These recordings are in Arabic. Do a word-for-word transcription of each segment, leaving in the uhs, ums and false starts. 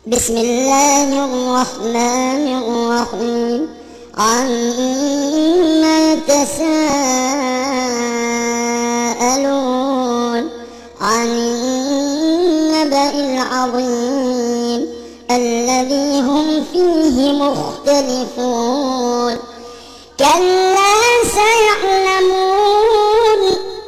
بسم الله الرحمن الرحيم. عما يتساءلون عن النبأ العظيم الذي هم فيه مختلفون. كلا سيعلمون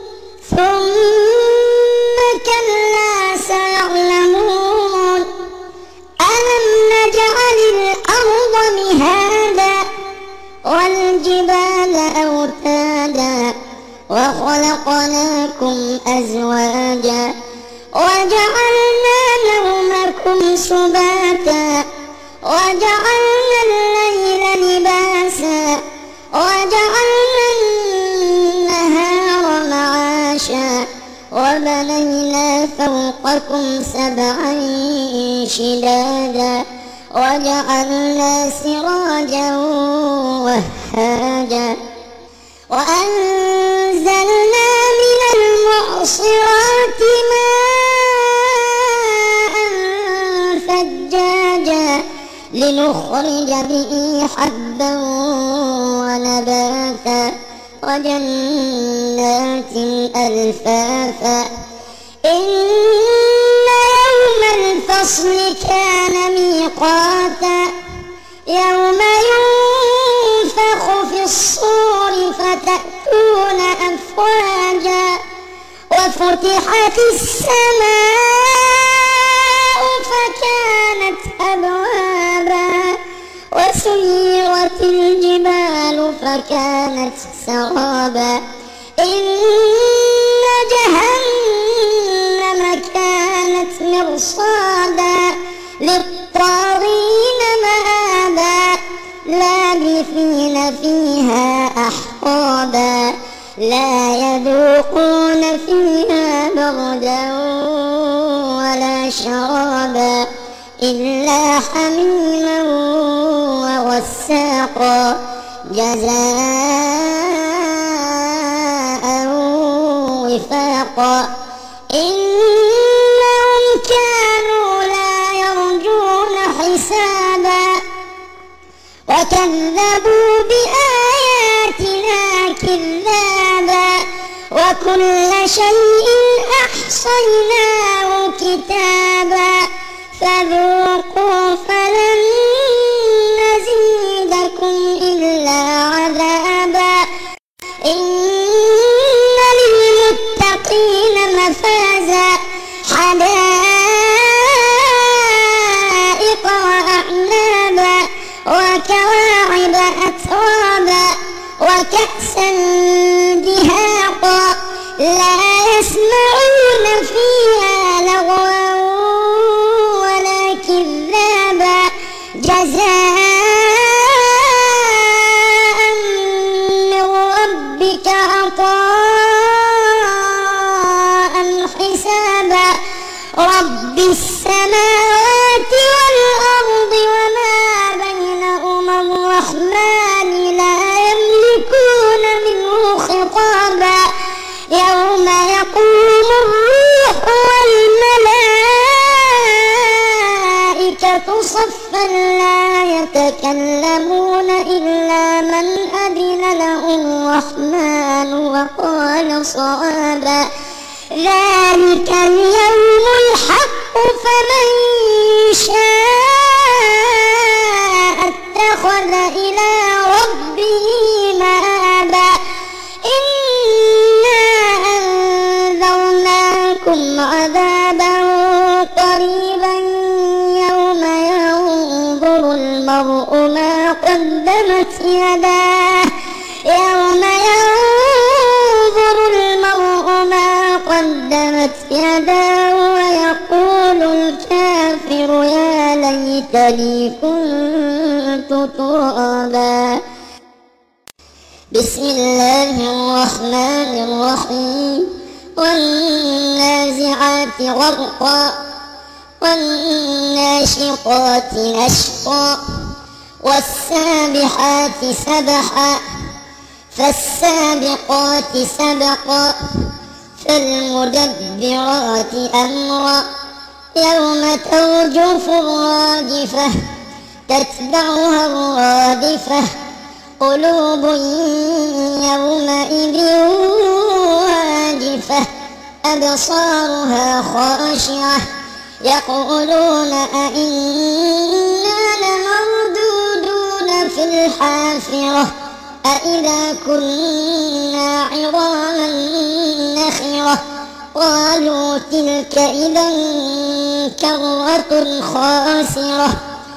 ثم كلا سيعلمون ألم نجعل الأرض مهادا والجبال أوتادا وخلقناكم أزواجا وجعلنا نومكم سباتا وجعلنا الليل لباسا وجعلنا النهار معاشا وبنينا فوقكم سبعا شدادا وجعلنا سراجا وهاجا وأنزلنا من المعصرات ماء ثجاجا لنخرج به حبا ونباتا وجنات ألفافا إن يوم الفصل كان ميقاتا يوم ينفخ في الصور فتأتون أفواجا وفتحت السماء فكانت أبوابا وسيرت الجبال فكانت سرابا إن جهنم كانت مرصادا للطاغين مآبا لابثين فيها أحقابا لا يذوقون فيها بردا ولا شرابا إلا حميما وغساقا جزاء وفاقا إنهم كانوا لا يرجون حسابا وكذبوا بآياتنا كذابا وكل شيء أحصيناه كتابا فذوقوا فلن نزيدكم إلا عذابا إن للمتقين مفازا حدائق وأعنابا وكواعب أترابا وكأسا دهاقا لا يسمعون فيها لغوا ولا كذابا جزاء من ربك عطاء حسابا رب السماوات والأرض وما بينهما الرحمن لا يملكون منه خطابا يوم يقوم الروح والملائكة صفا لا يتكلمون إلا من أذن له الرحمن وقال صوابا ذلك اليوم الحق فمن شاء اتخذ إلى ربه مآبا إنا أنذرناكم عذابا قريبا يوم ينظر المرء ما قدمت يداه يوم ينظر المرء ما قدمت يداه ويقول الكافر يا ليتني كنت ترابا. بسم الله الرحمن الرحيم. والنازعات غرقا والناشطات نشطا والسابحات سبحا فالسابقات سبقا فالمدبرات أمرا يوم ترجف الراجفة تتبعها الرادفة قلوب يومئذ واجفة أبصارها خاشعة يقولون أئنا لمردودون في الحافرة أئذا كنا عظاما نخرة قالوا تلك إذا كرة خاسرة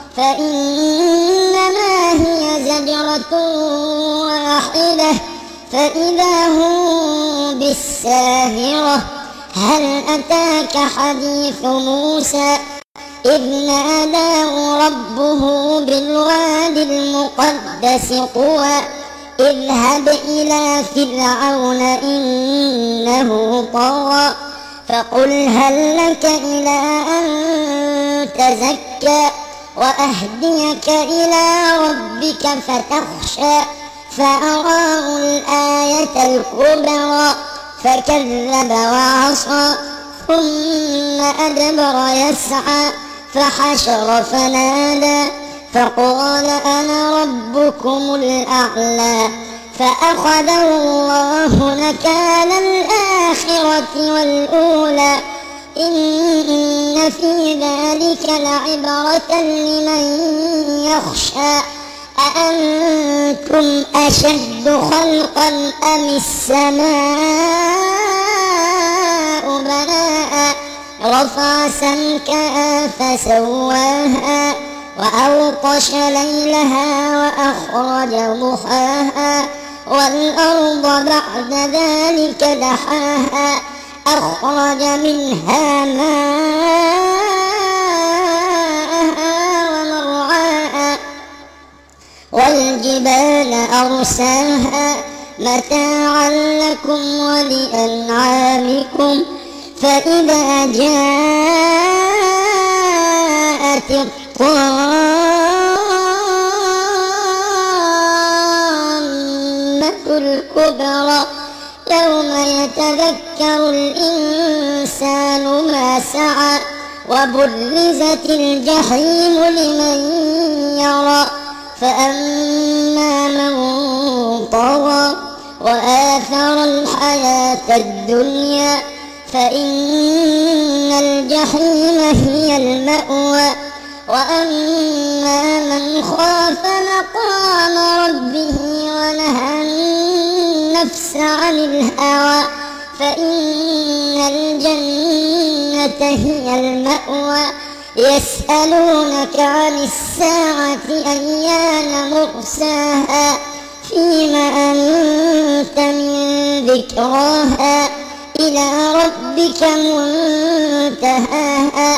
فإنما هي زجرة واحدة فإذا هم بالساهرة هل أتاك حديث موسى إذ ناداه ربه بالواد المقدس طوى اذهب إلى فرعون إنه طغى فقل هل لك إلى أن تزكى وأهديك إلى ربك فتخشى فأراه الآية الكبرى فكذب وعصى ثم أدبر يسعى فحشر فنادى فقال أنا ربكم الأعلى فأخذه الله نكال الآخرة والأولى إن في ذلك لعبرة لمن يخشى أأنتم أشد خلقا أم السماء بناء رفع سمكها فسواها وأغطش ليلها وأخرج ضحاها والأرض بعد ذلك دحاها أخرج منها ماءها ومرعاها والجبال أرساها متاعا لكم ولأنعامكم فإذا جاءت الطامة الكبرى يوم يتذكر الإنسان ما سعى وبرزت الجحيم لمن يرى فأما من طغى وآثر الحياة الدنيا فإن الجحيم هي المأوى وأما من خاف مقام ربه ونهى النفس عن الهوى فإن الجنة هي المأوى يسألونك عن الساعة أيان مرساها فيما أنت من ذكراها إلى ربك منتهاها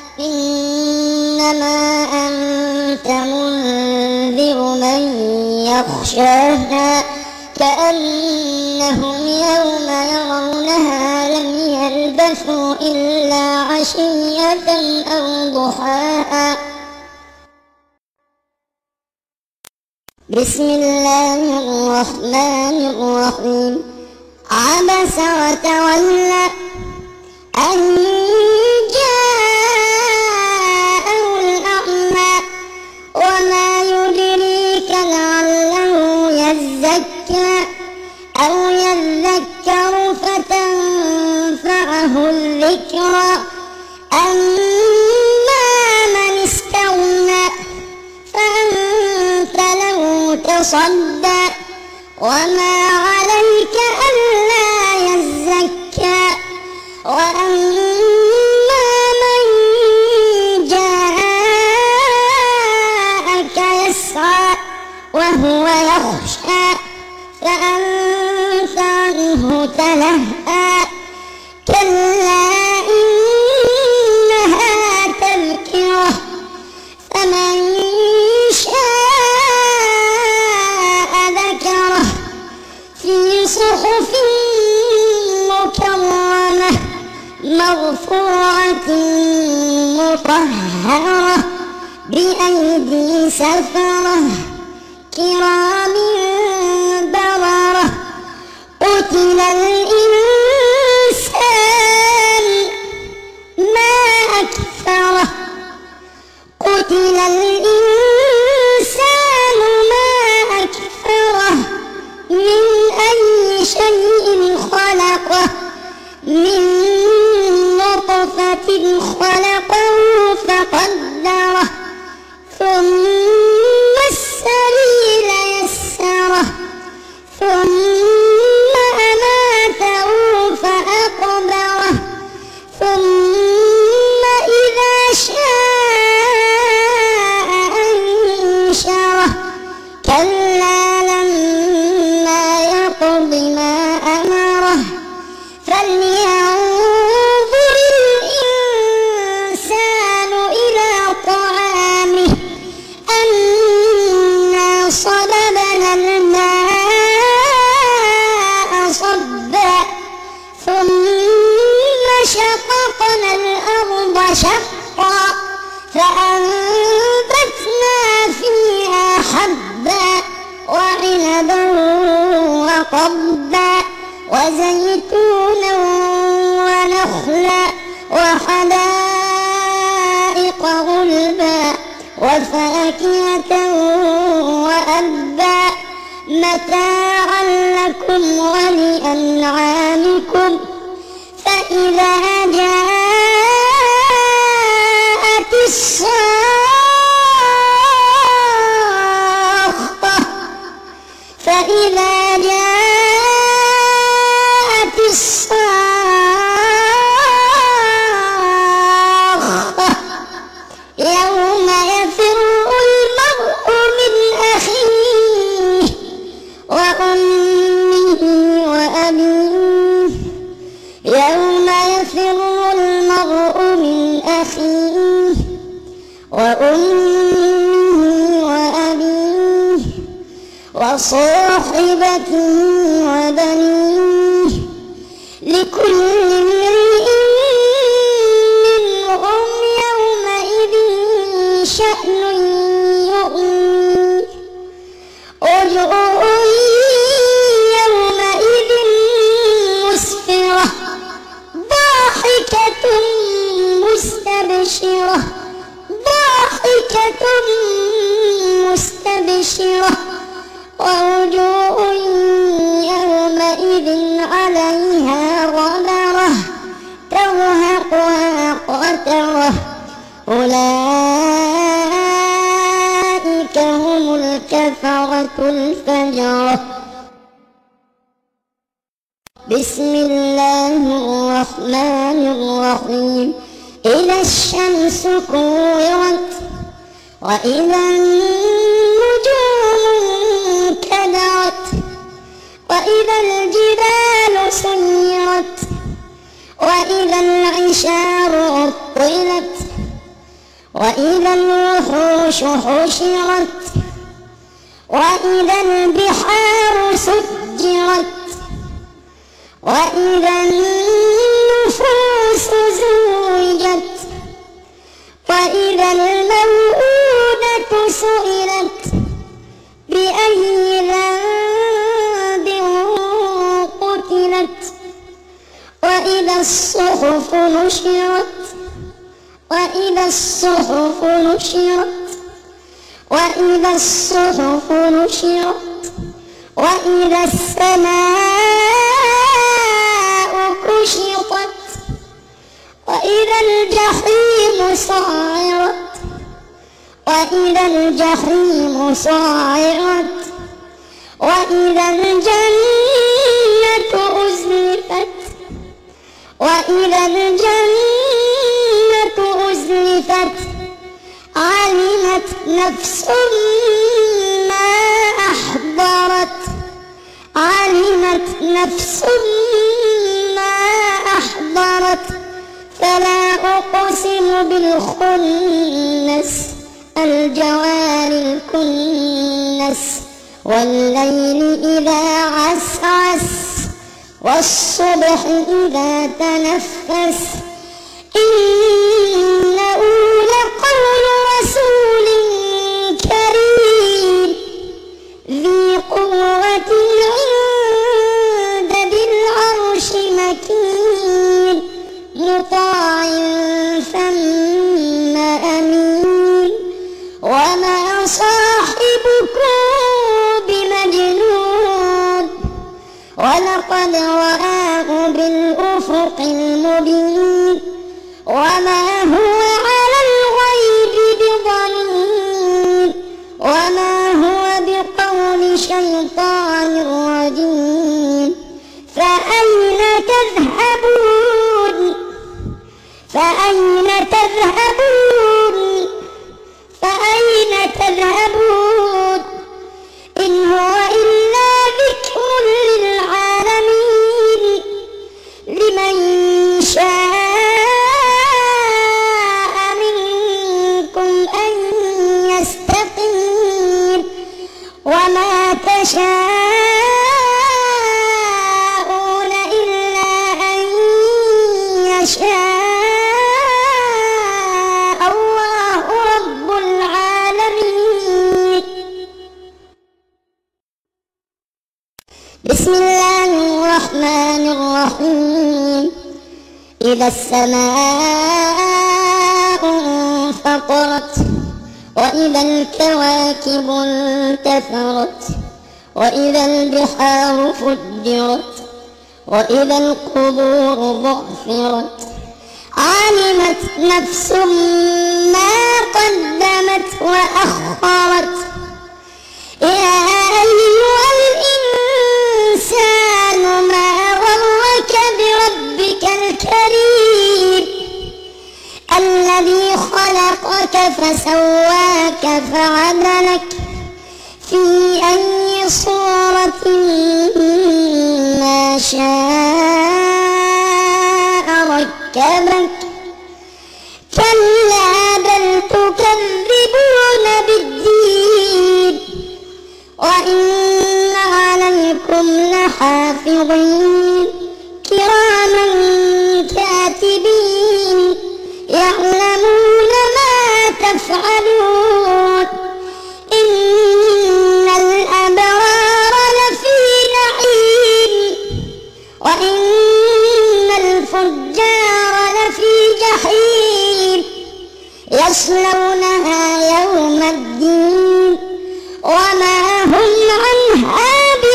إنما أنت منذر من يخشاها كأنهم يوم يرونها لم يلبثوا إلا عشية أو ضحاها. بسم الله الرحمن الرحيم. عبس وتولى أن جاءه الأعمى وما يدريك لعله يزكى أو يذكر فتنفعه الذكرى أما من استغنى فأنت له تصدى وما عليك ألا يزكى وأما من جاءك يسعى وهو يخشى فأنت عنه تلهى كلا إنها تذكرة فمن شاء ذكره في صحف مكرمة مرفوعة مطهرة بأيدي سفرة كرام بررة قتل الإنسان ما أكفره وقضبا وزيتونا ونخلا وحدائق غلبا وفاكهة وأبا متاعا لكم ولأنعامكم فإذا جاءت الصاخة فإذا جاءت الصاخة يوم يفر المرء من أخيه وأمه وأبيه يوم يفر المرء من أخيه وأمه وأبيه وصاحبته وبنيه لكل امرئ منهم يومئذ شأن يغنيه وجوه يومئذ مسفرة ضاحكة مستبشرة ضاحكة مستبشرة ووجوه يومئذ عليها غبرة ترهقها قترة أولئك هم الكفرة الفجرة. بسم الله الرحمن الرحيم. إذا الشمس كورت وإذا النجوم كدرت وإذا الجبال سيرت وإذا العشار عطلت وإذا الوحوش حشرت وإذا البحار سجرت وإذا النفوس زوجت وإذا الموءودة سئلت بأي ذنب قتلت وإذا الصحف نشرت وإذا الصحف نشرت وإذا الصحف نشرت وإذا السماء كشطت وإذا الجحيم سعرت وإذا الجحيم سعرت وإذا الجنة أزلفت وإذا الجنة أزلفت علمت نفس ما أحضرت علمت نفس ما أحضرت فلا أقسم بالخنس الجوار الكنس والليل إذا عسعس والصبح إذا تنفس إنه لقول رسول كريم ذي قوة عند ذي العرش مكين مطاع ثم أمين وما صاحبكم بمجنون ولقد رآه بالأفق المبين وما هو على الغيب بضنين وما هو بقول شيطان رجيم فأين تذهبون فأين تذهبون فأين تذهبون إن هو إلا ذكر للعالمين لمن شاء منكم أن يستقيم وما تشاءون إلا أن يشاء الله رب العالمين. بسم إذا السماء انفطرت وإذا الكواكب انتثرت وإذا البحار فجرت وإذا القبور بعثرت علمت نفس ما قدمت وأخرت يا أيها الإنسان ما غرك بربك الكريم الذي خلقك فسواك فعدلك في أي صورة ما شاء ركبك كلا بل تكذبون بالدين وإن عليكم لحافظين كراما كاتبين يعلمون ما تفعلون إن الأبرار لفي نعيم وإن الفجار لفي جحيم يصلونها يوم الدين وما هم عنها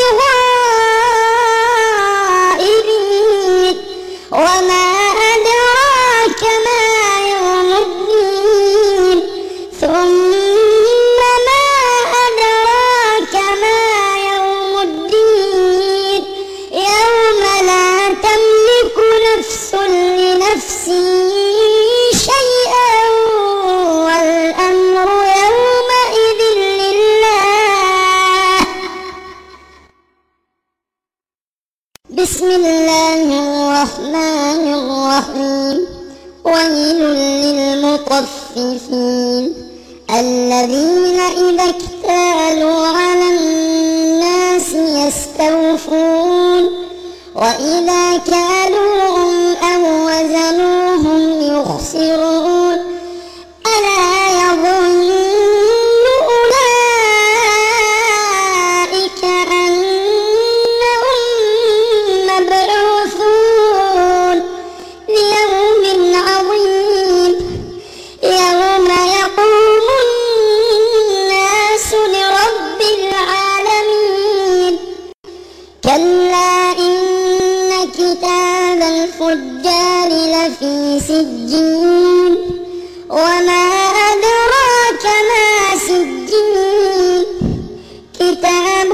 بغائبين وما أدراك ما يوم الدين ثم ما أدراك ما يوم الدين يوم لا تملك نفس لنفس شيئا والأمر يومئذ لله. بسم الله الرحمن الرحيم. ويل للمطففين الذين إذا اكتالوا على الناس يستوفون وإذا كالوهم أو وزنوهم يخسرون ألا يظن أولئك أنهم مبعوثون ليوم عظيم يوم يقوم الناس لرب العالمين كلا إن كتاب الفجار لفي سجين وما أدراك ما سجين كتاب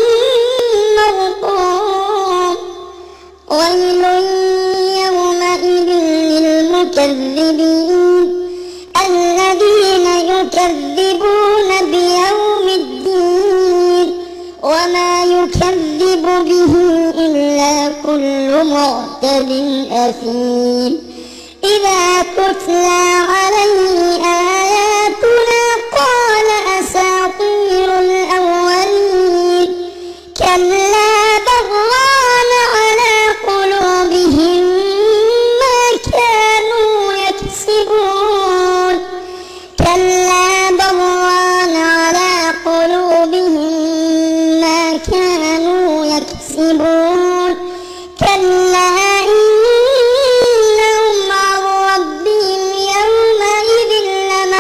مرقوم ويل يومئذ للمكذبين الذين يكذبون بيوم الدين وما يكذب به إلا كل معتد أثيم إذا تتلى عليه آياتنا قال أساطير الأولين كلا بل ران على قلوبهم ما كانوا يكسبون كلا بل ران على قلوبهم ما كانوا يكسبون كلا إنهم عن ربهم يومئذ لمحجوبون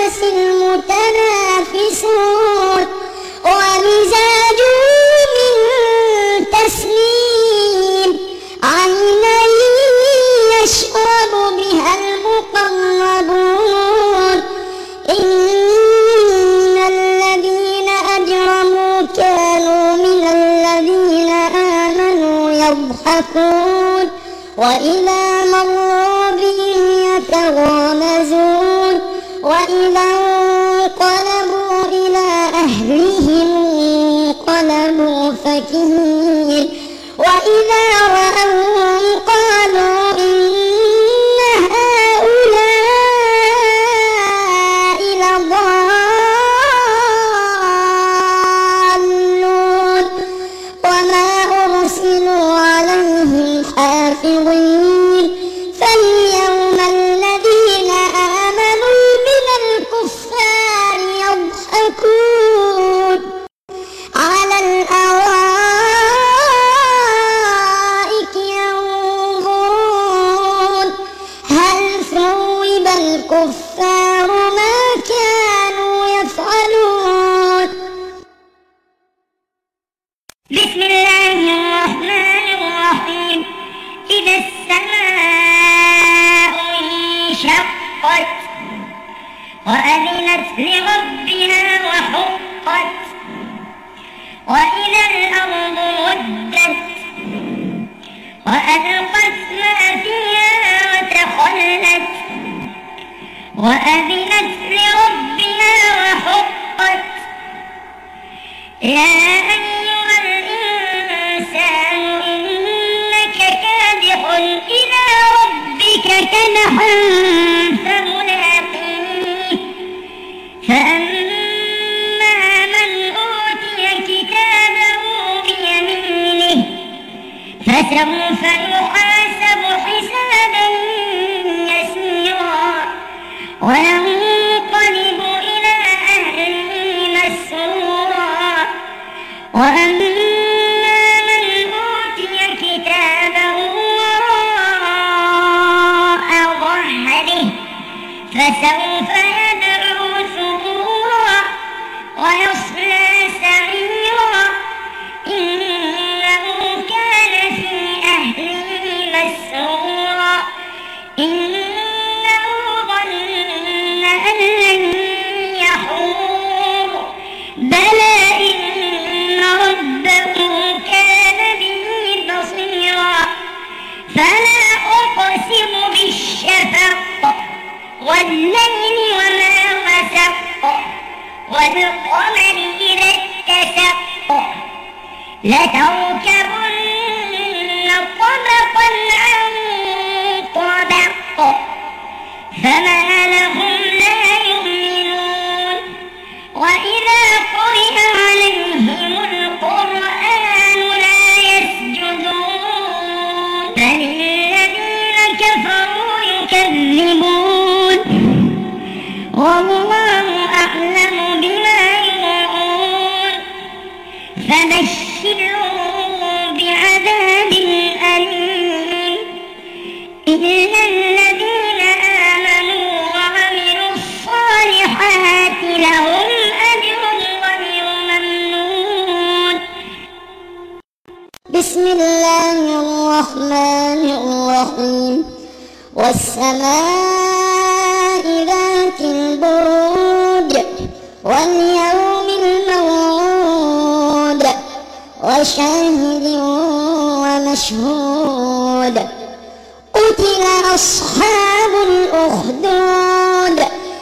الناس المتنافسون ومزاجه من تسنيم عينا يشرب بها المقربون إن الذين أجرموا كانوا من الذين آمنوا يضحكون وإذا مروا بهم يتغامزون وإذا انقلبوا إلى أهلهم انقلبوا فكهين وإذا رأوهم قالوا إن هؤلاء لضالون وما أرسلوا عليهم حافظين فاليوم الذين آمنوا من الكفار يضحكون على الأرائك ينظرون هل ثوب الكفار ما كانوا يفعلون. بسم الله الرحمن الرحيم. إذا السماء انشقت وأذنت لربها وحقت وإذا الأرض مدت وألقت ما فيها وتخلت وأذنت لربها وحقت يا أيها الإنسان إنك كادح إلى ربك كدحا فملاقيه فأما من أوتي كتابه بيمينه فسوف يحاسب حسابا يسيرا وينقلب إلى أهله مسرورا وأما من أوتي كتابه وراء ظهره فسوف يدعو ثبورا ويصلى سعيرا إنه كان في أهله مسرورا إنه ظن أن لن يحور بلى إن ربه كان به بصيرا فلا أقسم بالشفق والليل وما وسق والقمر إذا اتسق لتركبن طبقا عن طبق فما لهم لا يؤمنون وإذا قرئ عليهم القرآن لا يسجدون بل الذين كفروا يكذبون والله أعلم بما يوعون فبشرهم بعذاب أليم إلا الذين آمنوا وعملوا الصالحات لهم أجر غير ممنون. بسم الله الرحمن الرحيم والسماء ذات البروج واليوم الموعود وشاهد ومشهود قتل أصحاب الأخدود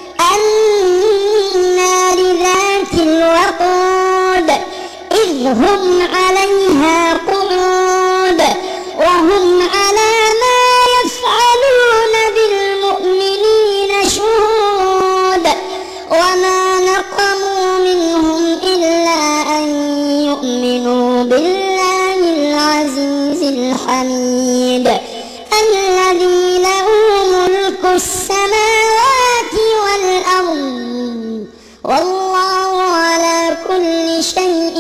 النار ذات الوقود إذ هم عليها قعود وهم على ما يفعلون بالمؤمنين شهود وما نقموا منهم إلا أن يؤمنوا بالله العزيز الحميد الذي له ملك السماوات والأرض والله على كل شيء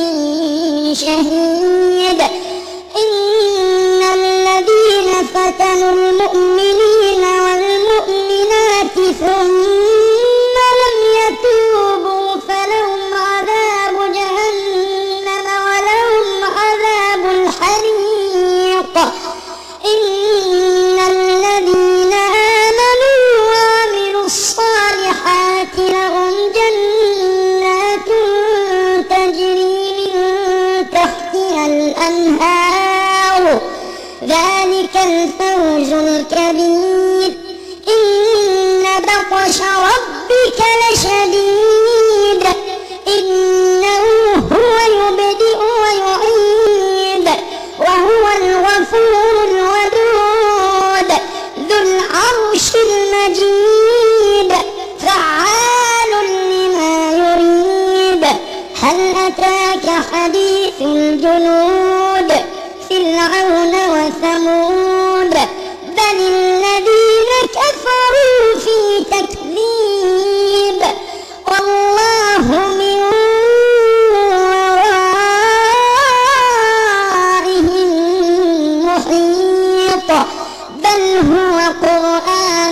شهيد. إن الذين فتنوا المؤمنين والمؤمنات ثم لم الصالحات لهم جنات تجري من تحتها الأنهار ذلك الفوز الكبير إن بطش ربك لشديد إنه هو يبدئ ويعيد وهو الغفور الودود ذو العرش المجيد فعال لما يريد هل أتاك حديث الجنود فرعون وثمود بل الذين كفروا في تكذيب والله من ورائهم محيط بل هو قرآن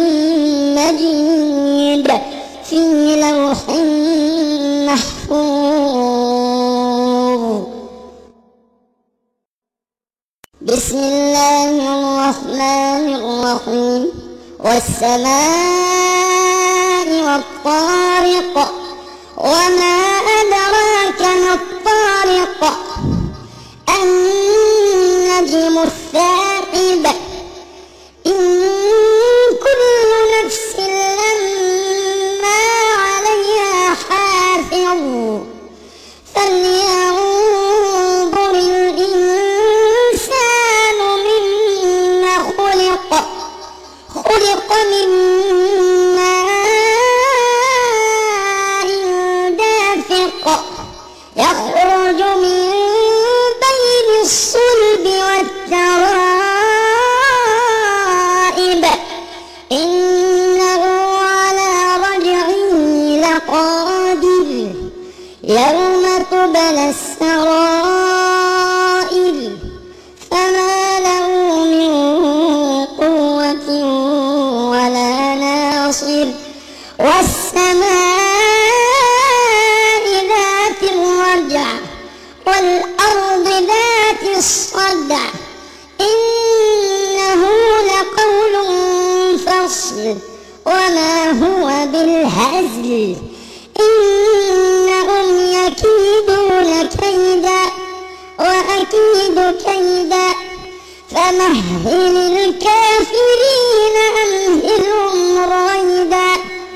مجيد في لوح محفوظ. بسم الله الرحمن الرحيم والسماء والطارق وما أدراك ما الطارق النجم الثاقب إن كل نفس لما عليها حافظ فلينظر الإنسان مما خلق خلق من ماء دافق يخرج من بين الصلب والترائب إنه على رجعه لقادر يوم تبلى السرائر فما له من قوة ولا ناصر والسماء ذات الرجع والأرض ذات الصدع إنه لقول فصل وما هو بالهزل إنهم يكيدون كيدا وأكيد كيدا فمهل الكافرين أمهلهم رويدا.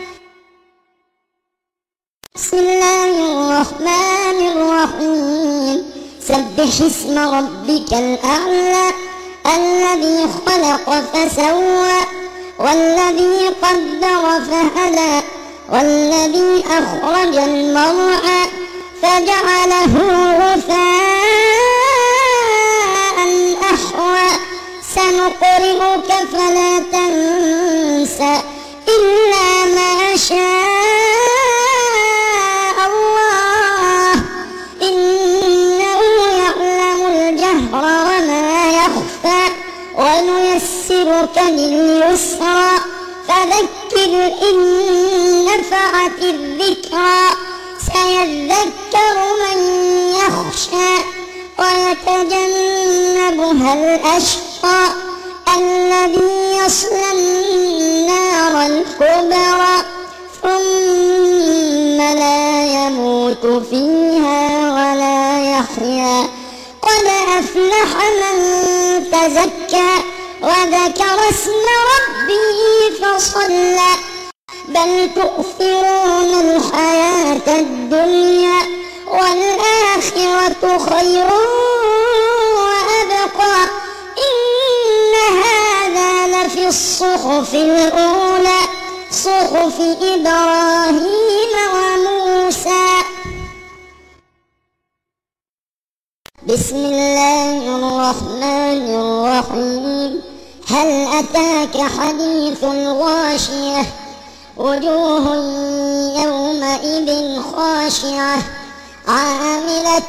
بسم الله الرحمن الرحيم سبح اسم ربك الأعلى الذي خلق فسوى والذي قدر فهدى والذي أخرج المرعى فجعله غثاء أحوى سنقرئك فلا تنسى إلا ما شاء الله إنه يعلم الجهر وما يخفى ونيسرك لليسرى فذكر إن نفعت الذكرى سيذكر من يخشى ويتجنبها الأشقى الذي يصلى النار الكبرى ثم لا يموت فيها ولا يحيا قد أفلح من تزكى وذكر اسم ربه فصلى بل تؤثرون الحياة الدنيا والآخرة خير وأبقى إن هذا لفي الصحف الأولى صحف إبراهيم وموسى. بسم الله الرحمن الرحيم هل أتاك حديث الغاشية وجوه يومئذ خاشعة عاملة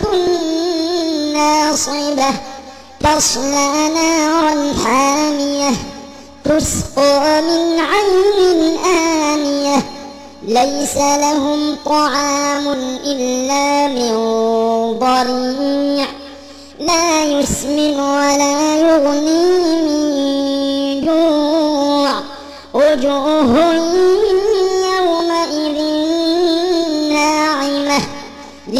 ناصبة تصلى نارا حامية تسقى من عين آنية ليس لهم طعام إلا من ضريع لا يسمن ولا يغني من جوع وجوه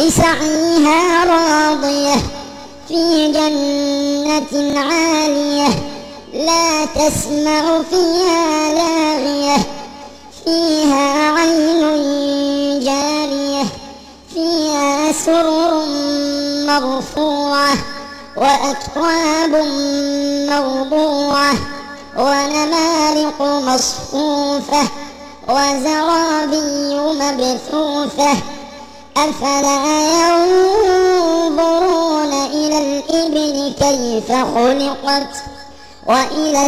لسعيها راضية في جنة عالية لا تسمع فيها لاغية فيها عين جارية فيها سرر مرفوعة وأكواب موضوعة ونمارق مصفوفة وزرابي مبثوثة أفلا ينظرون إلى الإبل كيف خلقت وإلى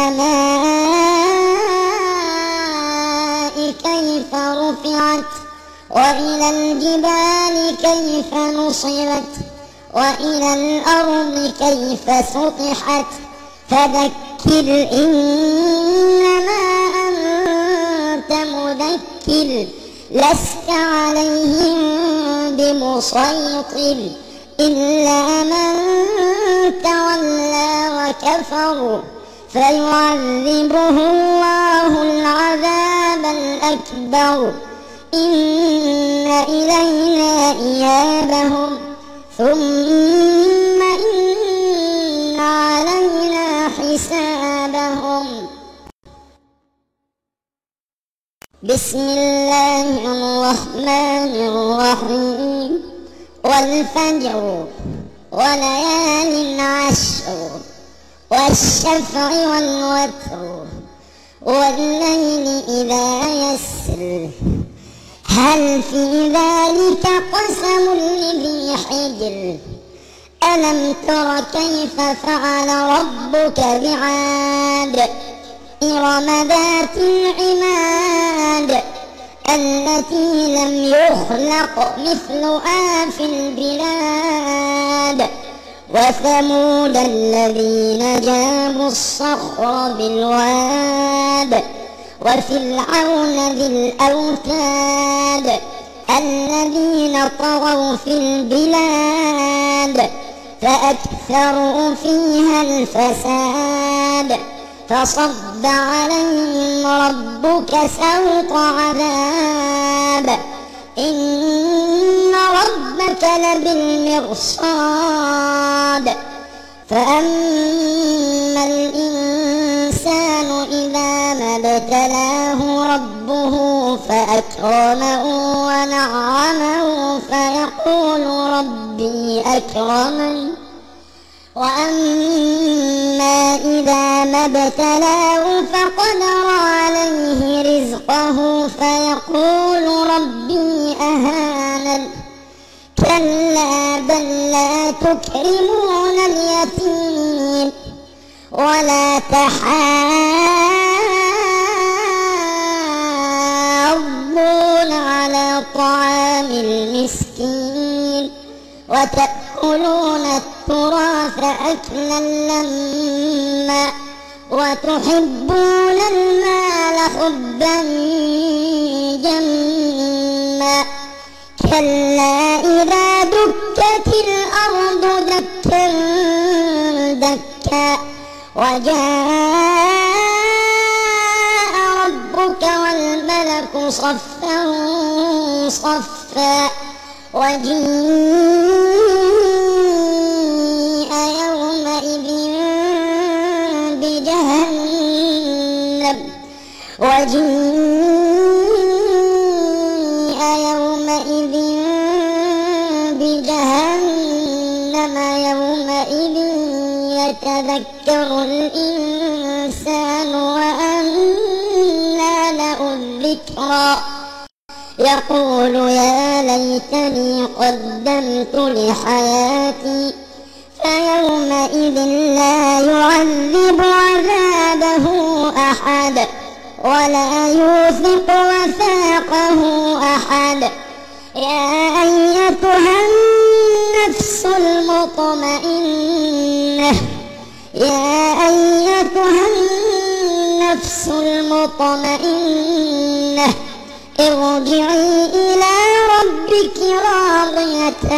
السماء كيف رفعت وإلى الجبال كيف نصبت وإلى الأرض كيف سطحت فذكر إنما أنت مذكر لست عليهم بمسيطر إلا من تولى وكفر فيعذبه الله العذاب الأكبر إن إلينا إيابهم ثم إن علينا حسابهم. بسم الله الرحمن الرحيم والفجر وليال عشر والشفع والوتر والليل إذا يسر هل في ذلك قسم لذي حجر ألم تر كيف فعل ربك بعاد إرم ذات العماد التي لم يخلق مثلها في البلاد وثمود الذين جابوا الصخر بالواد وفرعون ذي الأوتاد الذين طغوا في البلاد فأكثروا فيها الفساد فصب عليهم ربك سوط عذاب إن ربك لبالمرصاد فأما الإنسان إذا ما ابتلاه ربه فأكرمه ونعمه فيقول ربي أكرمن وأما إذا ما ابتلاه فقدر عليه رزقه فيقول ربي أهانن كلا بل لا تكرمون اليتيم ولا تحاضون على طعام المسكين وتأكلون التراث أكلا لما وتحبون المال حبا جما كلا إذا دكت الأرض دكا دكا وجاء ربك والملك صفا صفا وجيء يومئذ بجهنم وجيء يومئذ بجهنم يومئذ يتذكر الإنسان وأنى له الذكرى يقول يا ليتني قدمت لحياتي فيومئذ لا يعذب عذابه أحد ولا يوثق وثاقه أحد يا أيتها النفس المطمئنة يا أيتها النفس المطمئنة ارجعي إلى ربك راضية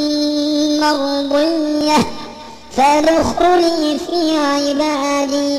مرضية فادخلي في عبادي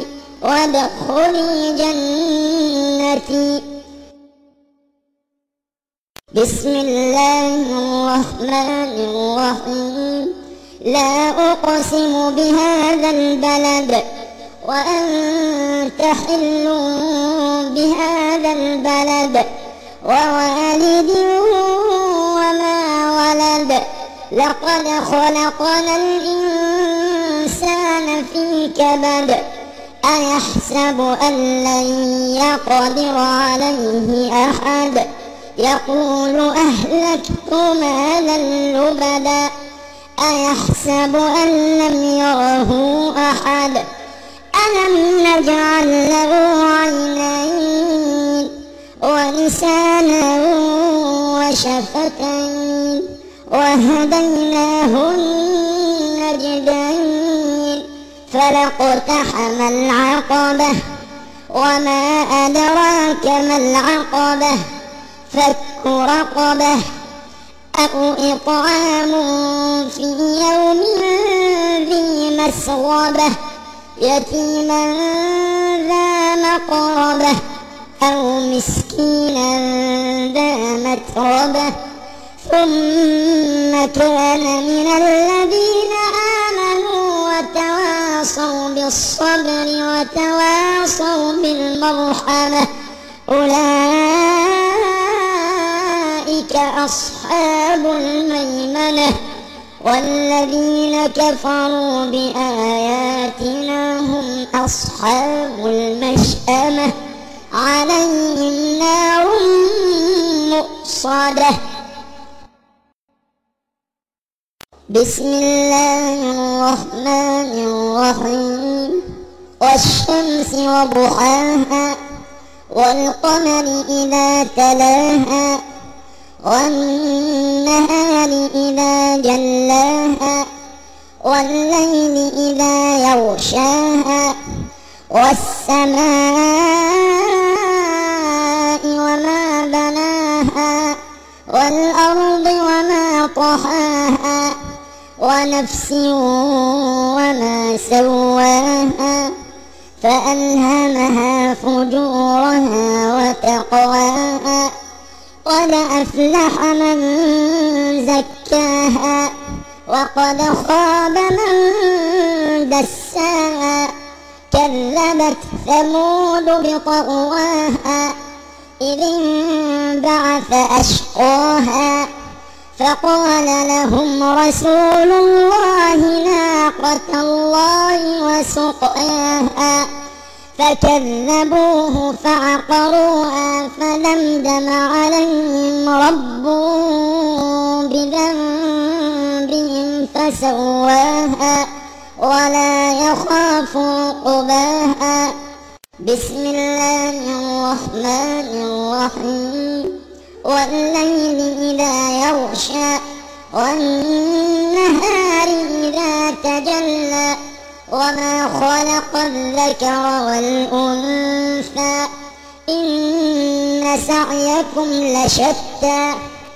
وادخلي جنتي. بسم الله الرحمن الرحيم لا أقسم بهذا البلد وأنت حل بهذا البلد ووالد وما ولد لقد خلقنا الإنسان في كبد أيحسب أن لن يقدر عليه أحد يقول أهلكت مالا لبدا أيحسب أن لم يره أحد ألم نجعل له عينين ولسانا وشفتين وهديناه النجدين فلاقتحم العقبة وما أدراك ما العقبة فك رقبة أو إطعام في يوم ذي مسغبة يتيما ذا مقربة أو مسكينا ذا متربة ثم كان من الذين آمنوا وتواصوا بالصبر وتواصوا بالمرحمة أولئك أصحاب الميمنة والذين كفروا بآياتنا هم أصحاب المشأمة عليهم نار مؤصدة بسم الله الرحمن الرحيم والشمس وضحاها والقمر إذا تلاها والنهار إذا جلاها والليل إذا يغشاها والسماء وما بناها والأرض وما طحاها ونفس وما سواها فألهمها فجورها وتقواها قد أفلح من زكاها وقد خاب من دساها كذبت ثمود بطغواها إذ انبعث أشقاها فقال لهم رسول الله ناقة الله وسقياها فكذبوه فعقروها فدمدم عليهم ربهم بذنبهم فسواها ولا يخاف عقباها بسم الله الرحمن الرحيم والليل إذا يغشى والنهار إذا تجلى وما خلق الذكر والأنثى إن سعيكم لشتى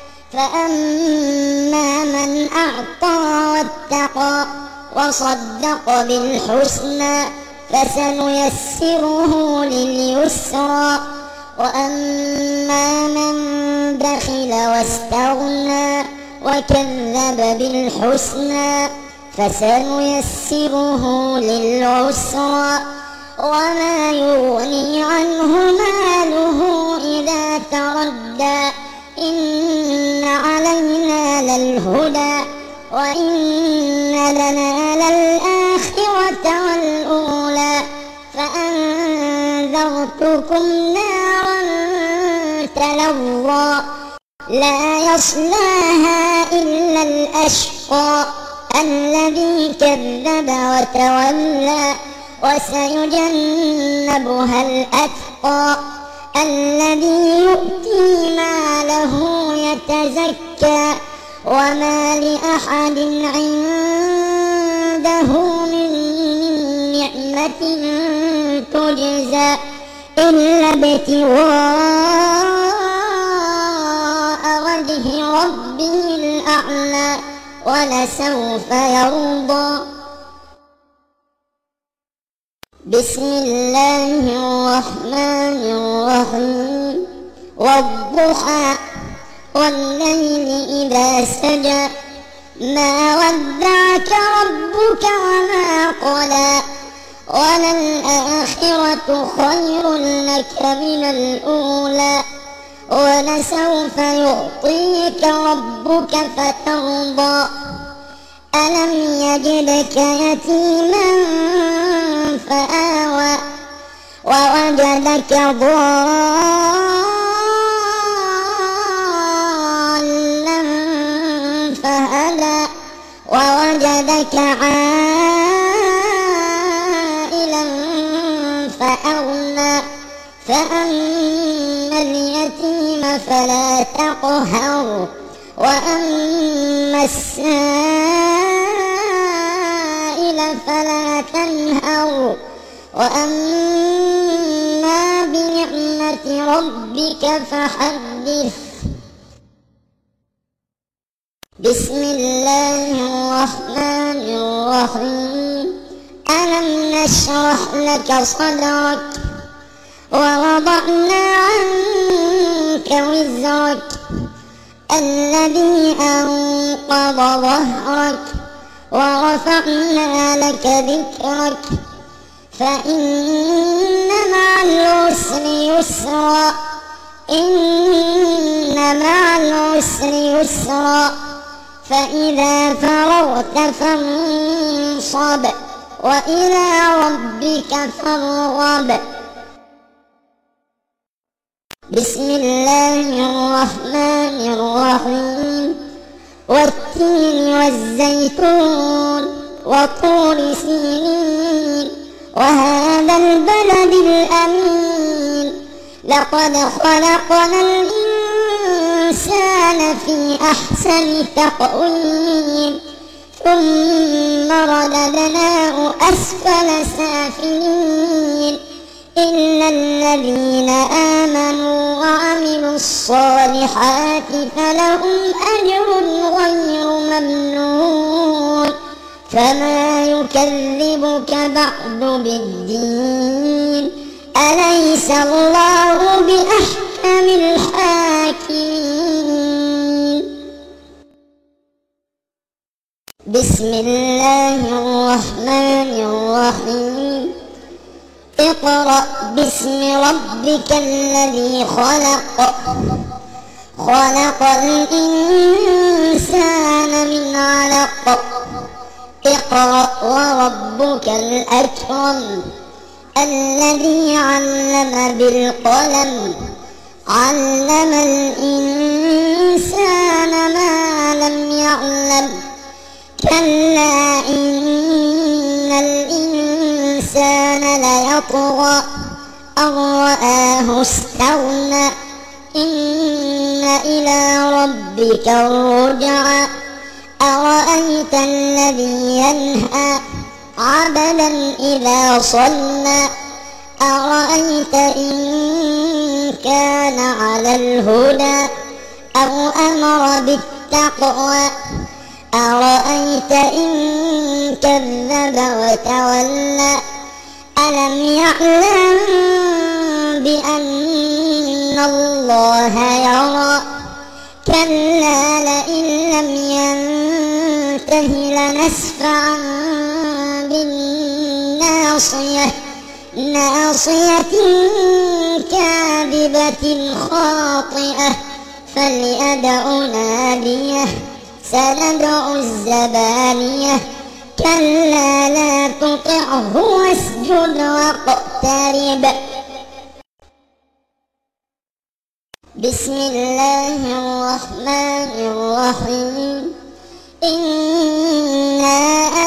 فأما من أعطى واتقى وصدق بالحسنى فسنيسره لليسرى وأما من بخل واستغنى وكذب بالحسنى فسنيسره للعسرى وما يغني عنه ماله إذا تردى إن علينا للهدى وإن لنا للآخرة والأولى فأنذرتكم نارا تلظى لا يصلاها إلا الأشقى الذي كذب وتولى وسيجنبها الأتقى الذي يؤتي ماله يتزكى وما لأحد عنده من نعمة تجزى إلا ابتغاء وجه ربه الأعلى ولسوف يرضى بسم الله الرحمن الرحيم والضحى والليل إذا سجى ما ودعك ربك وما قلى وللآخرة خير لك من الأولى ولسوف يعطيك ربك فترضى ألم يجدك يتيما فآوى ووجدك ضالا فهدى ووجدك عائلا فأغنى فأما اليتيم فلا تقهر وأما السائل فلا تنهر وأما بنعمة ربك فحدث. بسم الله الرحمن الرحيم ألم نشرح لك صدرك ووضعنا عنك وزرك الذي أنقض ظهرك ورفعنا لك ذكرك فإن مع العسر يسرا إن مع العسر يسرا فإذا فرغت فانصب وإلى ربك فارغب. بسم الله الرحمن الرحيم والتين والزيتون وطور سينين وهذا البلد الأمين لقد خلقنا الإنسان في أحسن تقويم ثم رددناه أسفل سافلين إلا الذين آمنوا وعملوا الصالحات فلهم أجر غير ممنون فما يكذبك بعد بالدين أليس الله بأحكم الحاكمين. بسم الله الرحمن الرحيم اقرأ باسم ربك الذي خلق خلق الإنسان من علق اقرأ وربك الأكرم الذي علم بالقلم علم الإنسان ما لم يعلم كلا إن الإنسان ليطغى أن رآه استغنى إن إلى ربك الرجعى أرأيت الذي ينهى عبدا إذا صلى أرأيت إن كان على الهدى أو أمر بالتقوى أرأيت إن كذب وتولى ألم يعلم بأن الله يرى كلا لئن لم ينته لنسفعا بالناصية ناصية كاذبة خاطئة فليدع ناديه سندع الزبانية كلا لا تطعه واسجد واقترب. بسم الله الرحمن الرحيم إنا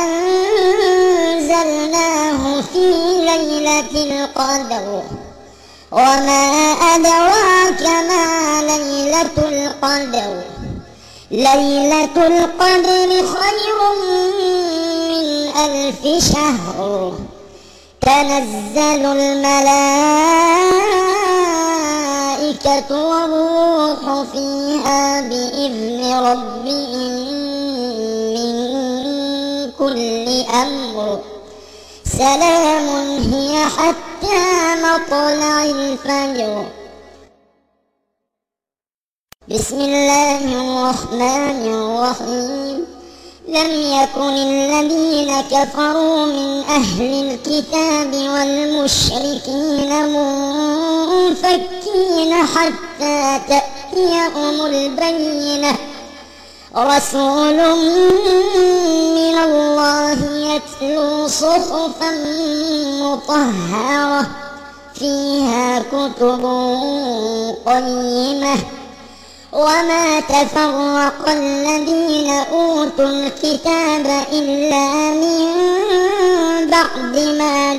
أنزلناه في ليلة القدر وما أدراك ما ليلة القدر ليلة القدر خير من ألف شهر تنزل الملائكة والروح فيها بإذن ربهم من كل أمر سلام هي حتى مطلع الفجر. بسم الله الرحمن الرحيم لم يكن الذين كفروا من أهل الكتاب والمشركين منفكين حتى تأتيهم البينة رسول من الله يتلو صحفا مطهرة فيها كتب قيمة وما تفرق الذين أوتوا الكتاب إلا من بعد ما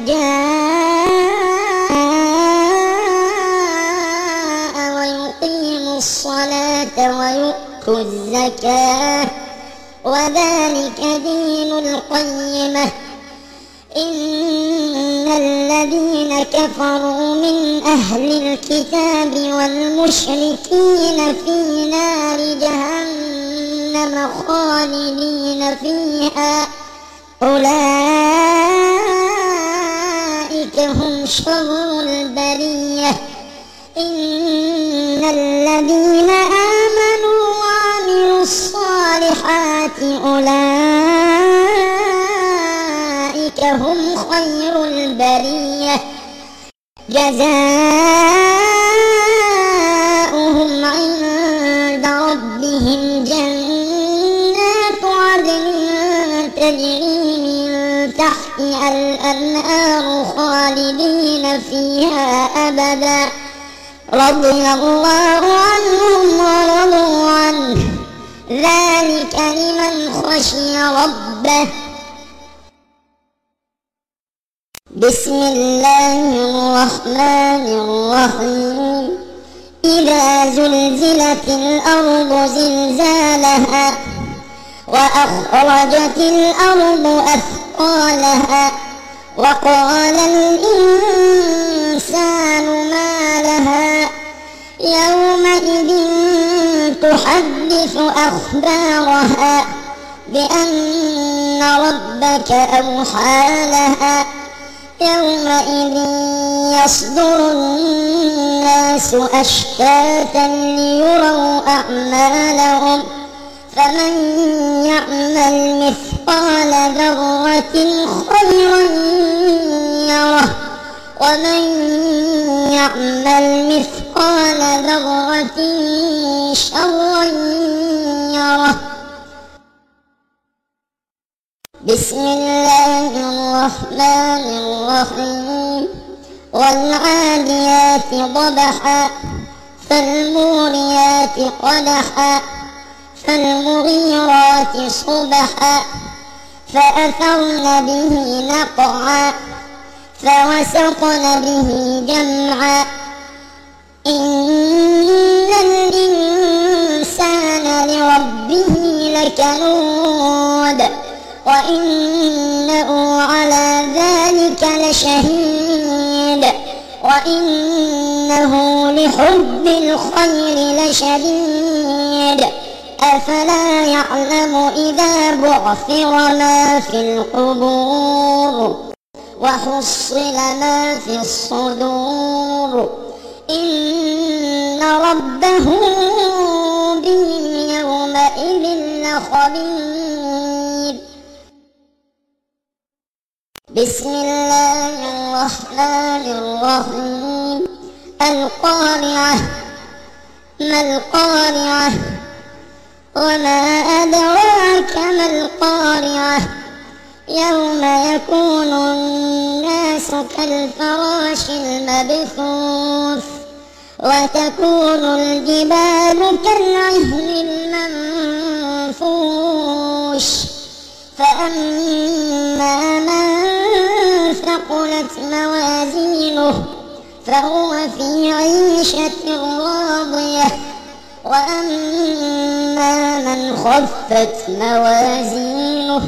جاء ويقيموا الصلاة ويؤتوا الزكاة وذلك دين القيمة إن الذين كفروا من أهل الكتاب والمشركين في نار جهنم خالدين فيها أولئك هم شر البرية إن الذين آمنوا وعملوا الصالحات أولئك هم خير البرية جزاؤهم عند ربهم جنات عدن تجري من تحتها الأنهار خالدين فيها أبدا رضي الله عنهم ورضوا عنه ذلك لمن خشي ربه. بسم الله الرحمن الرحيم إذا زلزلت الأرض زلزالها وأخرجت الأرض أثقالها وقال الإنسان ما لها يومئذ تحدث أخبارها بأن ربك أوحى لها يومئذ يصدر الناس أشتاتا ليروا أعمالهم فمن يعمل مثقال ذرة خيرا يره ومن يعمل مثقال ذرة شرا يره. بسم الله الرحمن الرحيم والعاديات ضبحا فالموريات قدحا فالمغيرات صبحا فأثرن به نقعا فوسطن به جمعا إن الإنسان لربه لكنود وإنه على ذلك لشهيد وإنه لحب الخير لشديد أفلا يعلم إذا بعثر ما في القبور وحصل ما في الصدور إن ربه بهم يومئذ لخبير. بسم الله الرحمن الرحيم القارعة ما القارعة وما أدراك ما القارعة يوم يكون الناس كالفراش المبثوث وتكون الجبال كالعهن المنفوش فأما من ثقلت موازينه فهو في عيشة راضية وأما من خفت موازينه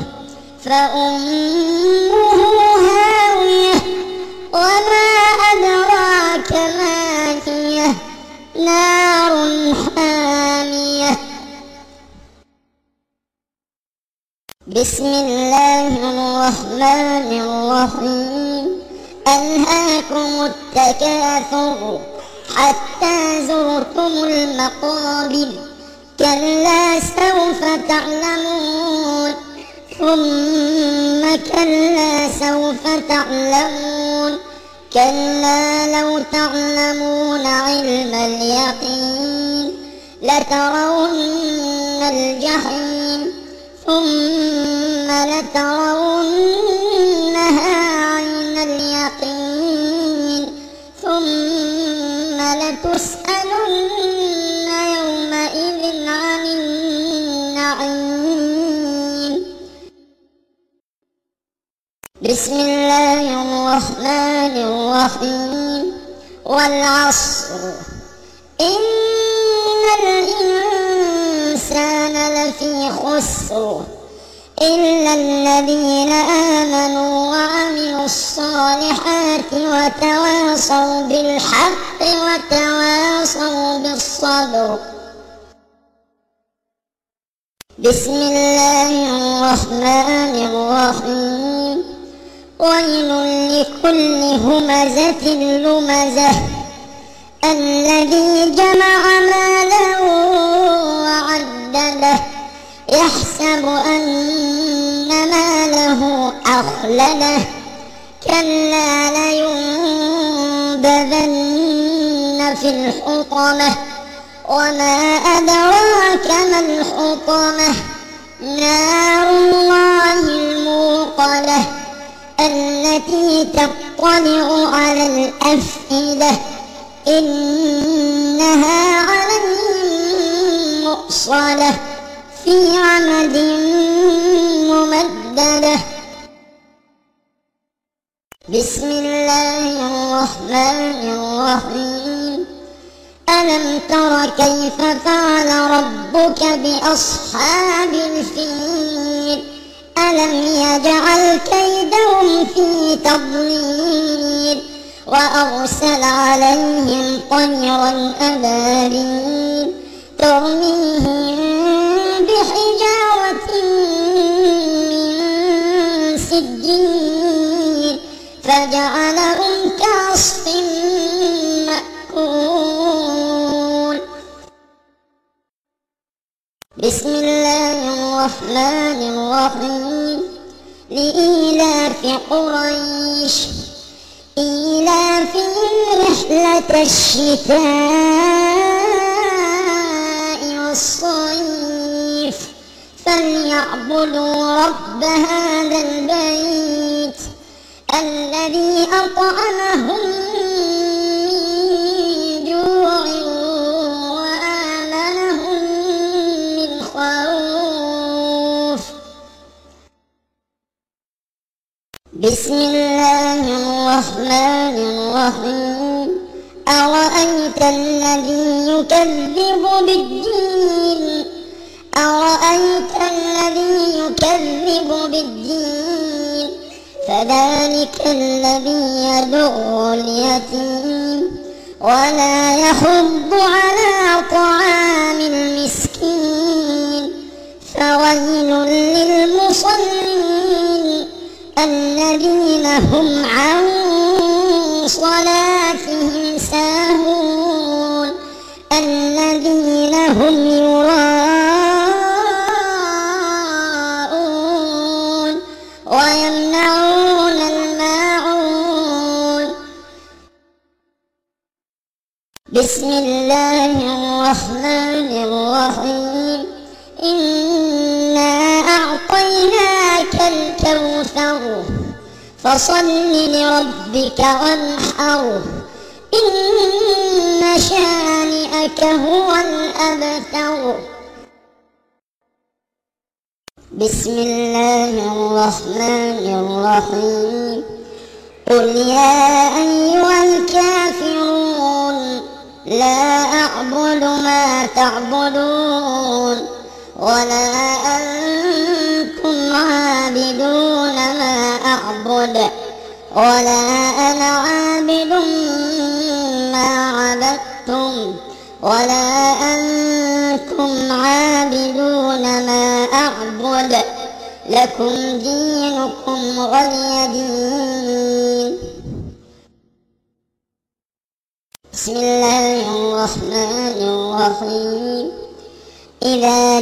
فأمه هاوية وما أدراك ما هي نار حامية. بسم الله الرحمن الرحيم ألهاكم التكاثر حتى زرتم المقابر كلا سوف تعلمون ثم كلا سوف تعلمون كلا لو تعلمون علم اليقين لترون الجحيم ثم لترونها عين اليقين ثم لتسألن يومئذ عن النعيم. بسم الله الرحمن الرحيم والعصر إن الإنسان لفي خسر إلا الذين آمنوا وعملوا الصالحات وتواصوا بالحق وتواصوا بالصبر. بسم الله الرحمن الرحيم ويل لكل همزة لمزة الذي جمع مالا وعدده يحسب أن ماله أخلده كلا لينبذن في الحطمة وما أدراك ما الحطمة نار الله الموقدة التي تطلع على الأفئدة إنها عليهم مؤصدة في عمد ممددة. بسم الله الرحمن الرحيم ألم تر كيف فعل ربك بأصحاب الفيل ألم يجعل كيدهم في تضليل وأرسل عليهم طيرا أبابيل ترميهم بحجارة من سجيل فجعلهم كعصف مأكول. بسم الله الرحمن الرحيم لإيلاف قريش إيلافهم رحلة الشتاء والصيف فليعبدوا رب هذا البيت الذي أطعمهم من جوع وآمنهم من خوف. بسم الله الرحمن الرحيم أرأيت الذي يكذب بالدين أرأيت الذي يكذب بالدين فذلك الذي يدعو اليتيم ولا يحض على طعام المسكين فويل للمصلين الذين هم عن صلاتهم ساهون الذين هم يراءون ويمنعون الماعون. بسم الله الرحمن الرحيم إنا أعطيناك الكوثر فصل لربك وانحر إن شانئك هو الأبتر. بسم الله الرحمن الرحيم قل يا أيها الكافرون لا أعبد ما تعبدون ولا أنتم عابدون ما أعبد ولا أنا عابد ما عبدتم ولا أنتم عابدون ما أعبد لكم دينكم ولي دين. بسم الله الرحمن الرحيم إذا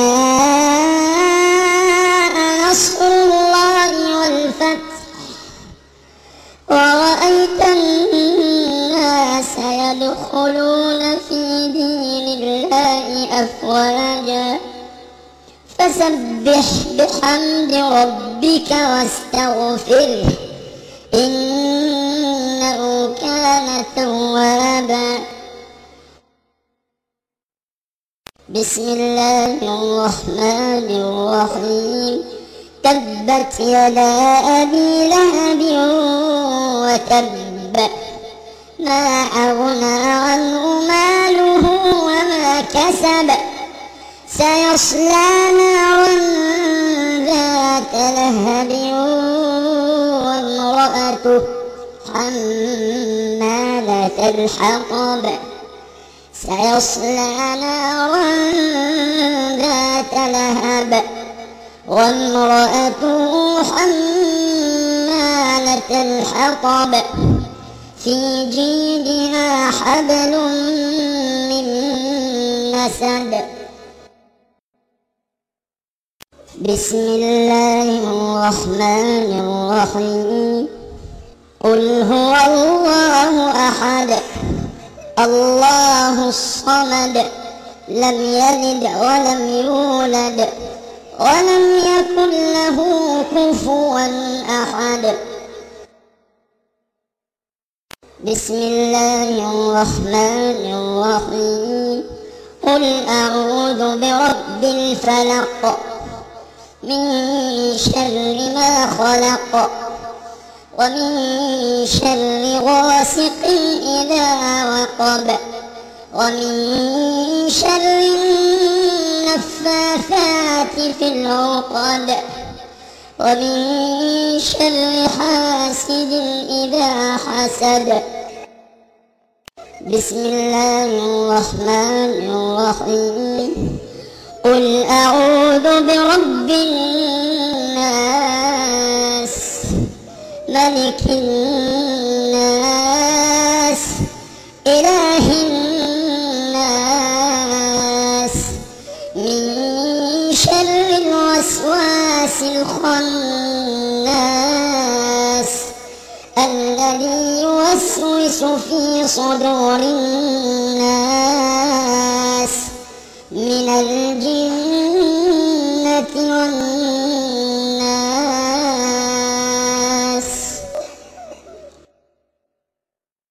جاء نصر الله والفتح ورأيت الناس يدخلون في دين الله أفواجا فسبح بحمد ربك واستغفره إنه كان توابا. بسم الله الرحمن الرحيم تبت يدا أبي لهب وتب ما أغنى عنه ماله وما كسب سيصلى نارا ذات لهب وامرأته حمالة الحطب سيصلى نارا ذات لهب وامرأته حمالة الحطب في جيدها حبل من مسد. بسم الله الرحمن الرحيم قل هو الله أحد الله الصمد لم يلد ولم يولد ولم يكن له كفوا أحد. بسم الله الرحمن الرحيم قل أعوذ برب الفلق من شر ما خلق ومن شر غاسق إذا وقب ومن شر النفاثات في العقد ومن شر حاسد إذا حسد. بسم الله الرحمن الرحيم قل أعوذ برب الناس ملك الناس إله الناس من شر الوسواس الخناس الذي يوسوس في صدور الناس